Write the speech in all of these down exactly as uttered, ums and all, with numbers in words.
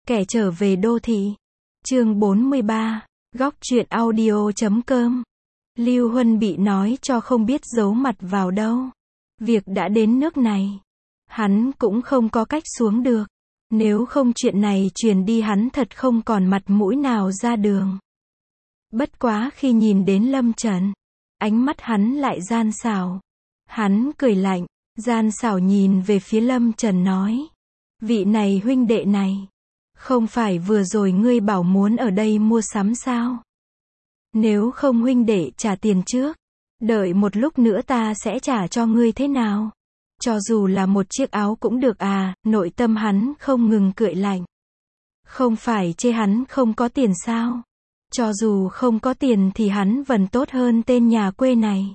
Kẻ trở về đô thị. Chương bốn mươi ba. Góc truyện audio chấm com. Lưu Huân bị nói cho không biết giấu mặt vào đâu. Việc đã đến nước này, hắn cũng không có cách xuống được. Nếu không chuyện này truyền đi hắn thật không còn mặt mũi nào ra đường. Bất quá khi nhìn đến Lâm Trần, ánh mắt hắn lại gian xảo. Hắn cười lạnh, gian xảo nhìn về phía Lâm Trần nói: vị này huynh đệ này, không phải vừa rồi ngươi bảo muốn ở đây mua sắm sao? Nếu không huynh đệ trả tiền trước, đợi một lúc nữa ta sẽ trả cho ngươi thế nào? Cho dù là một chiếc áo cũng được à, nội tâm hắn không ngừng cười lạnh. Không phải chê hắn không có tiền sao? Cho dù không có tiền thì hắn vẫn tốt hơn tên nhà quê này.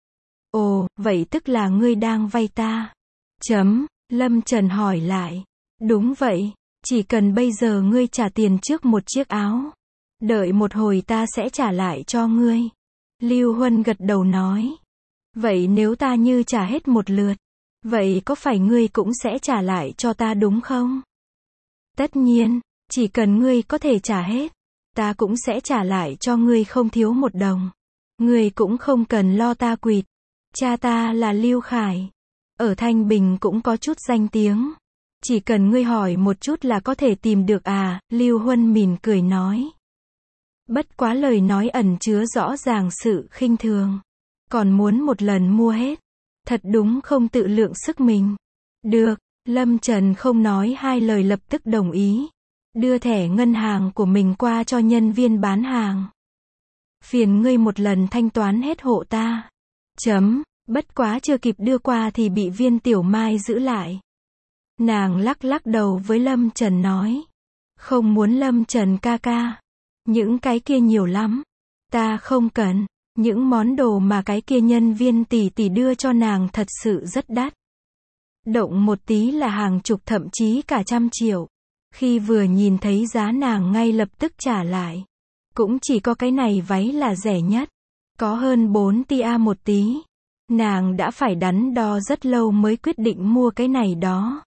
Ồ, vậy tức là ngươi đang vay ta? Chấm, Lâm Trần hỏi lại. Đúng vậy, chỉ cần bây giờ ngươi trả tiền trước một chiếc áo, đợi một hồi ta sẽ trả lại cho ngươi. Lưu Huân gật đầu nói. Vậy nếu ta như trả hết một lượt, vậy có phải ngươi cũng sẽ trả lại cho ta đúng không? Tất nhiên, chỉ cần ngươi có thể trả hết, ta cũng sẽ trả lại cho ngươi không thiếu một đồng. Ngươi cũng không cần lo ta quỵt. Cha ta là Lưu Khải, ở Thanh Bình cũng có chút danh tiếng. Chỉ cần ngươi hỏi một chút là có thể tìm được à, Lưu Huân mỉm cười nói. Bất quá lời nói ẩn chứa rõ ràng sự khinh thường. Còn muốn một lần mua hết. Thật đúng không tự lượng sức mình. Được, Lâm Trần không nói hai lời lập tức đồng ý. Đưa thẻ ngân hàng của mình qua cho nhân viên bán hàng. Phiền ngươi một lần thanh toán hết hộ ta. Chấm, bất quá chưa kịp đưa qua thì bị Viên Tiểu Mai giữ lại. Nàng lắc lắc đầu với Lâm Trần nói. Không muốn Lâm Trần ca ca. Những cái kia nhiều lắm. Ta không cần. Những món đồ mà cái kia nhân viên tỷ tỷ đưa cho nàng thật sự rất đắt. Động một tí là hàng chục thậm chí cả trăm triệu. Khi vừa nhìn thấy giá nàng ngay lập tức trả lại. Cũng chỉ có cái này váy là rẻ nhất. Có hơn bốn tia một tí. Nàng đã phải đắn đo rất lâu mới quyết định mua cái này đó.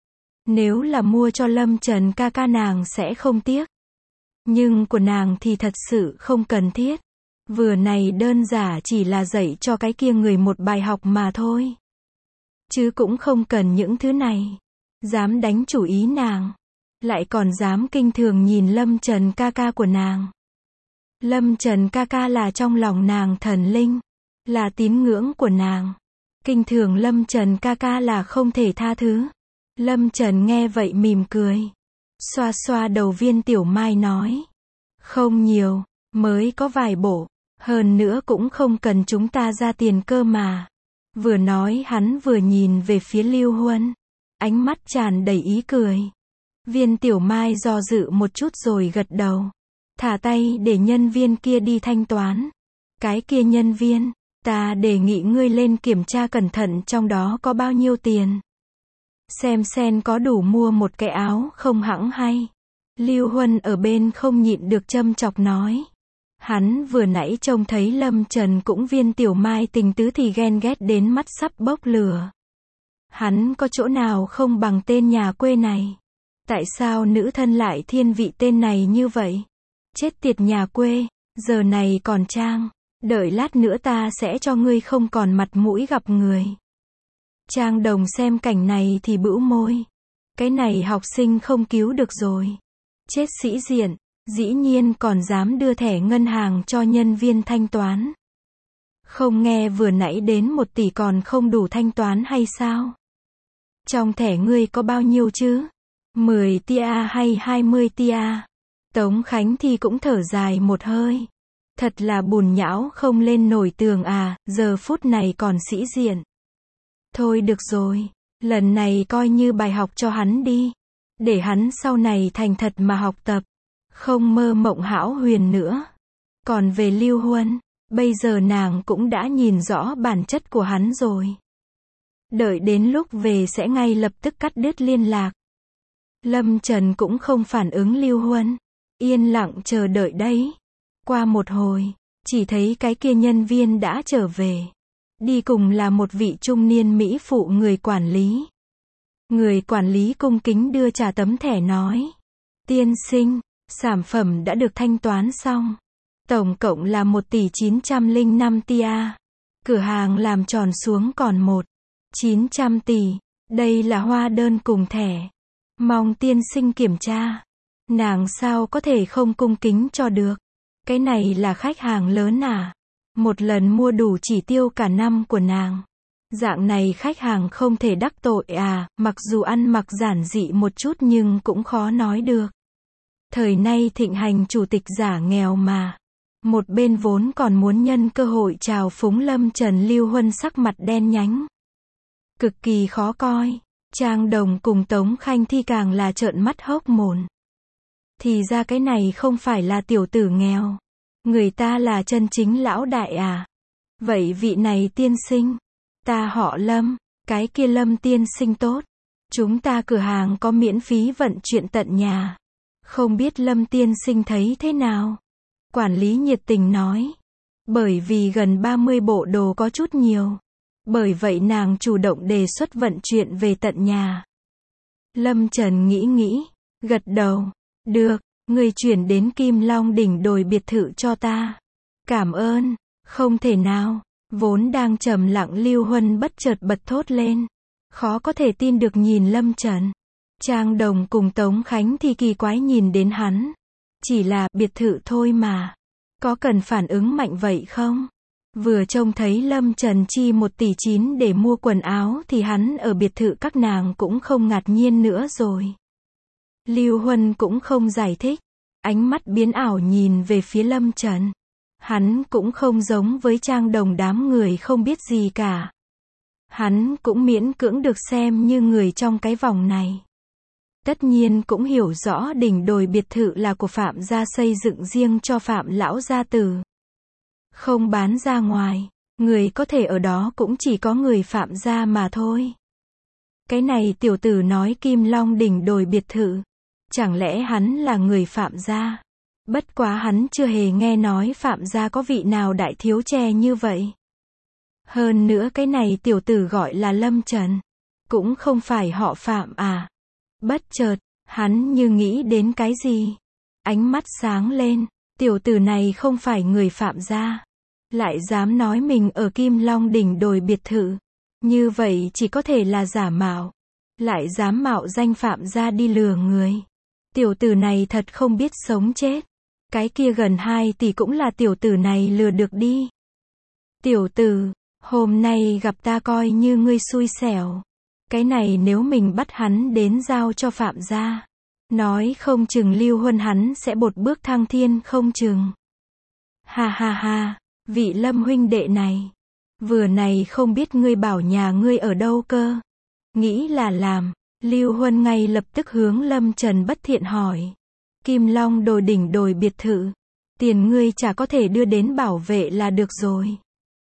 Nếu là mua cho Lâm Trần ca ca nàng sẽ không tiếc. Nhưng của nàng thì thật sự không cần thiết. Vừa này đơn giản chỉ là dạy cho cái kia người một bài học mà thôi. Chứ cũng không cần những thứ này. Dám đánh chủ ý nàng. Lại còn dám kinh thường nhìn Lâm Trần ca ca của nàng. Lâm Trần ca ca là trong lòng nàng thần linh. Là tín ngưỡng của nàng. Kinh thường Lâm Trần ca ca là không thể tha thứ. Lâm Trần nghe vậy mỉm cười. Xoa xoa đầu Viên Tiểu Mai nói. Không nhiều, mới có vài bộ. Hơn nữa cũng không cần chúng ta ra tiền cơ mà. Vừa nói hắn vừa nhìn về phía Lưu Huân. Ánh mắt tràn đầy ý cười. Viên Tiểu Mai do dự một chút rồi gật đầu. Thả tay để nhân viên kia đi thanh toán. Cái kia nhân viên, ta đề nghị ngươi lên kiểm tra cẩn thận trong đó có bao nhiêu tiền. Xem xem có đủ mua một cái áo không hẵng hay. Lưu Huân ở bên không nhịn được châm chọc nói. Hắn vừa nãy trông thấy Lâm Trần cũng Viên Tiểu Mai tình tứ thì ghen ghét đến mắt sắp bốc lửa. Hắn có chỗ nào không bằng tên nhà quê này? Tại sao nữ thân lại thiên vị tên này như vậy? Chết tiệt nhà quê, giờ này còn trang. Đợi lát nữa ta sẽ cho ngươi không còn mặt mũi gặp người. Trang Đồng xem cảnh này thì bĩu môi. Cái này học sinh không cứu được rồi. Chết sĩ diện, dĩ nhiên còn dám đưa thẻ ngân hàng cho nhân viên thanh toán. Không nghe vừa nãy đến một tỷ còn không đủ thanh toán hay sao? Trong thẻ ngươi có bao nhiêu chứ? mười tia hay hai mươi tia? Tống Khánh Thi cũng thở dài một hơi. Thật là bùn nhão không lên nổi tường à, giờ phút này còn sĩ diện. Thôi được rồi, lần này coi như bài học cho hắn đi. Để hắn sau này thành thật mà học tập. Không mơ mộng hão huyền nữa. Còn về Lưu Huân, bây giờ nàng cũng đã nhìn rõ bản chất của hắn rồi. Đợi đến lúc về sẽ ngay lập tức cắt đứt liên lạc. Lâm Trần cũng không phản ứng Lưu Huân. Yên lặng chờ đợi đấy. Qua một hồi, chỉ thấy cái kia nhân viên đã trở về. Đi cùng là một vị trung niên mỹ phụ người quản lý. Người quản lý cung kính đưa trả tấm thẻ nói. Tiên sinh, sản phẩm đã được thanh toán xong. Tổng cộng là một tỷ chín trăm lẻ năm tia. Cửa hàng làm tròn xuống còn một chín trăm tỷ. Đây là hóa đơn cùng thẻ. Mong tiên sinh kiểm tra. Nàng sao có thể không cung kính cho được. Cái này là khách hàng lớn à. Một lần mua đủ chỉ tiêu cả năm của nàng. Dạng này khách hàng không thể đắc tội à, mặc dù ăn mặc giản dị một chút nhưng cũng khó nói được. Thời nay thịnh hành chủ tịch giả nghèo mà. Một bên vốn còn muốn nhân cơ hội chào phúng Lâm Trần, Lưu Huân sắc mặt đen nhánh. Cực kỳ khó coi. Trang Đồng cùng Tống Khanh Thi càng là trợn mắt hốc mồm. Thì ra cái này không phải là tiểu tử nghèo. Người ta là chân chính lão đại à. Vậy vị này tiên sinh. Ta họ Lâm. Cái kia Lâm tiên sinh tốt. Chúng ta cửa hàng có miễn phí vận chuyển tận nhà. Không biết Lâm tiên sinh thấy thế nào? Quản lý nhiệt tình nói. Bởi vì gần ba mươi bộ đồ có chút nhiều. Bởi vậy nàng chủ động đề xuất vận chuyển về tận nhà. Lâm Trần nghĩ nghĩ. Gật đầu. Được, người chuyển đến Kim Long đỉnh đồi biệt thự cho ta. Cảm ơn. Không thể nào. Vốn đang trầm lặng Lưu Huân bất chợt bật thốt lên. Khó có thể tin được nhìn Lâm Trần. Trang Đồng cùng Tống Khánh thì kỳ quái nhìn đến hắn. Chỉ là biệt thự thôi mà. Có cần phản ứng mạnh vậy không? Vừa trông thấy Lâm Trần chi một tỷ chín để mua quần áo thì hắn ở biệt thự các nàng cũng không ngạc nhiên nữa rồi. Lưu Huân cũng không giải thích. Ánh mắt biến ảo nhìn về phía Lâm Trần. Hắn cũng không giống với Trang Đồng đám người không biết gì cả. Hắn cũng miễn cưỡng được xem như người trong cái vòng này. Tất nhiên cũng hiểu rõ đỉnh đồi biệt thự là của Phạm gia xây dựng riêng cho Phạm lão gia tử. Không bán ra ngoài, người có thể ở đó cũng chỉ có người Phạm gia mà thôi. Cái này tiểu tử nói Kim Long đỉnh đồi biệt thự. Chẳng lẽ hắn là người Phạm gia? Bất quá hắn chưa hề nghe nói Phạm gia có vị nào đại thiếu tre như vậy. Hơn nữa cái này tiểu tử gọi là Lâm Trần. Cũng không phải họ Phạm à. Bất chợt, hắn như nghĩ đến cái gì. Ánh mắt sáng lên, tiểu tử này không phải người Phạm gia. Lại dám nói mình ở Kim Long đỉnh đồi biệt thự. Như vậy chỉ có thể là giả mạo. Lại dám mạo danh Phạm gia đi lừa người. Tiểu tử này thật không biết sống chết. Cái kia gần hai tỷ cũng là tiểu tử này lừa được đi. Tiểu tử, hôm nay gặp ta coi như ngươi xui xẻo. Cái này nếu mình bắt hắn đến giao cho Phạm gia. Nói không chừng Lưu Huân hắn sẽ một bước thăng thiên không chừng. Ha ha ha, vị Lâm huynh đệ này. Vừa này không biết ngươi bảo nhà ngươi ở đâu cơ. Nghĩ là làm. Lưu Huân ngay lập tức hướng Lâm Trần bất thiện hỏi. Kim Long đồi đỉnh đồi biệt thự. Tiền ngươi chả có thể đưa đến bảo vệ là được rồi.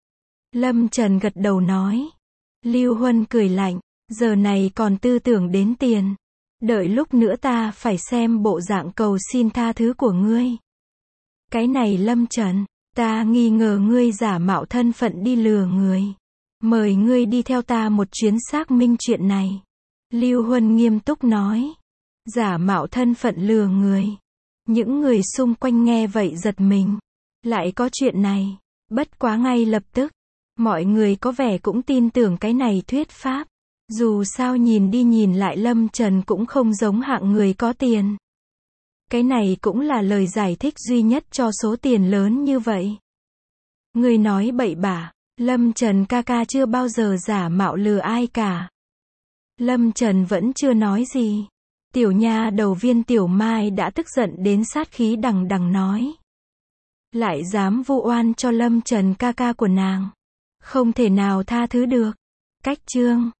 Lâm Trần gật đầu nói. Lưu Huân cười lạnh. Giờ này còn tư tưởng đến tiền. Đợi lúc nữa ta phải xem bộ dạng cầu xin tha thứ của ngươi. Cái này Lâm Trần, ta nghi ngờ ngươi giả mạo thân phận đi lừa người. Mời ngươi đi theo ta một chuyến xác minh chuyện này. Lưu Huân nghiêm túc nói. Giả mạo thân phận lừa người. Những người xung quanh nghe vậy giật mình. Lại có chuyện này. Bất quá ngay lập tức. Mọi người có vẻ cũng tin tưởng cái này thuyết pháp. Dù sao nhìn đi nhìn lại Lâm Trần cũng không giống hạng người có tiền. Cái này cũng là lời giải thích duy nhất cho số tiền lớn như vậy. Người nói bậy bạ, Lâm Trần ca ca chưa bao giờ giả mạo lừa ai cả. Lâm Trần vẫn chưa nói gì. Tiểu nha đầu Viên Tiểu Mai đã tức giận đến sát khí đằng đằng nói. Lại dám vu oan cho Lâm Trần ca ca của nàng. Không thể nào tha thứ được. Cách chương